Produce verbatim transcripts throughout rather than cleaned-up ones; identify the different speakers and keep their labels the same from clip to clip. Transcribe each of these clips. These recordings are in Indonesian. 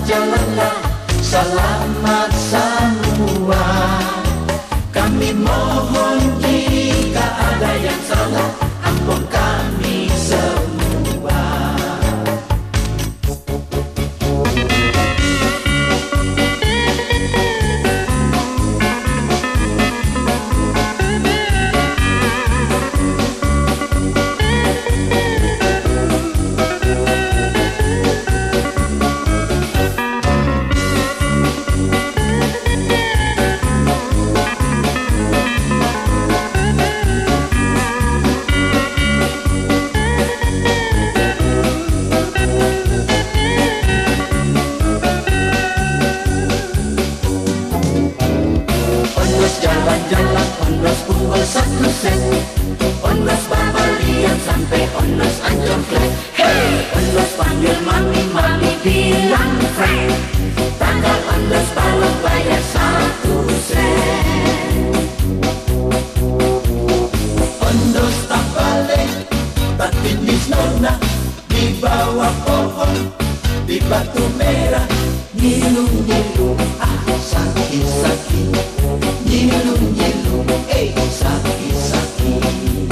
Speaker 1: jalanlah, selamat semua. Kami mohon jika ada yang salah, ampun kami semua. Jalan-jalan ondos pukul satu set, ondos Babalian sampai ondos Ancol flat. Hey, ondos panggil mami, mami bilang friend. Tanggal ondos balok bayar satu sen. Ondos tak balik, tak finish nona di bawah pohon, di batu merah. Nilung-nilung, ah sakit-sakit. Nilung-nilung, eh sakit-sakit.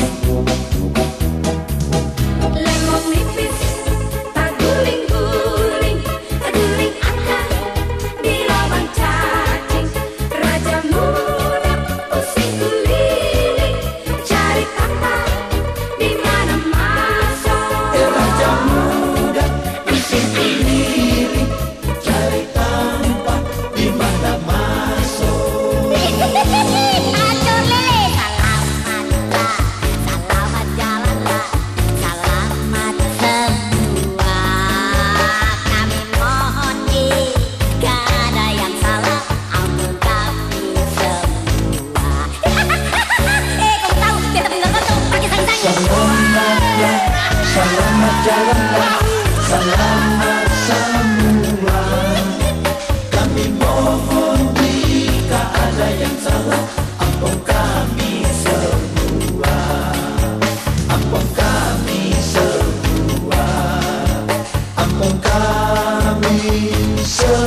Speaker 2: Lemong nipis, tak guling-guling, guling ada di lubang cacing. Raja muda pusing keliling, cari tampar di mana masuk.
Speaker 1: Eh raja muda pusing keliling, cari tampar di mana masuk.
Speaker 2: Acur lele, selamatlah, selamat jalanlah, selamat semua. Kami mohon jika ada yang salah, ampun kami semua. Eh, kamu tahu, kita tinggal kosong, pakai sang-sang.
Speaker 1: Semuanya, selamat jalanlah, selamat semua. Kami mohon jika ada yang salah, ampun kami semua. Ampun kami semua. Ampun kami semua.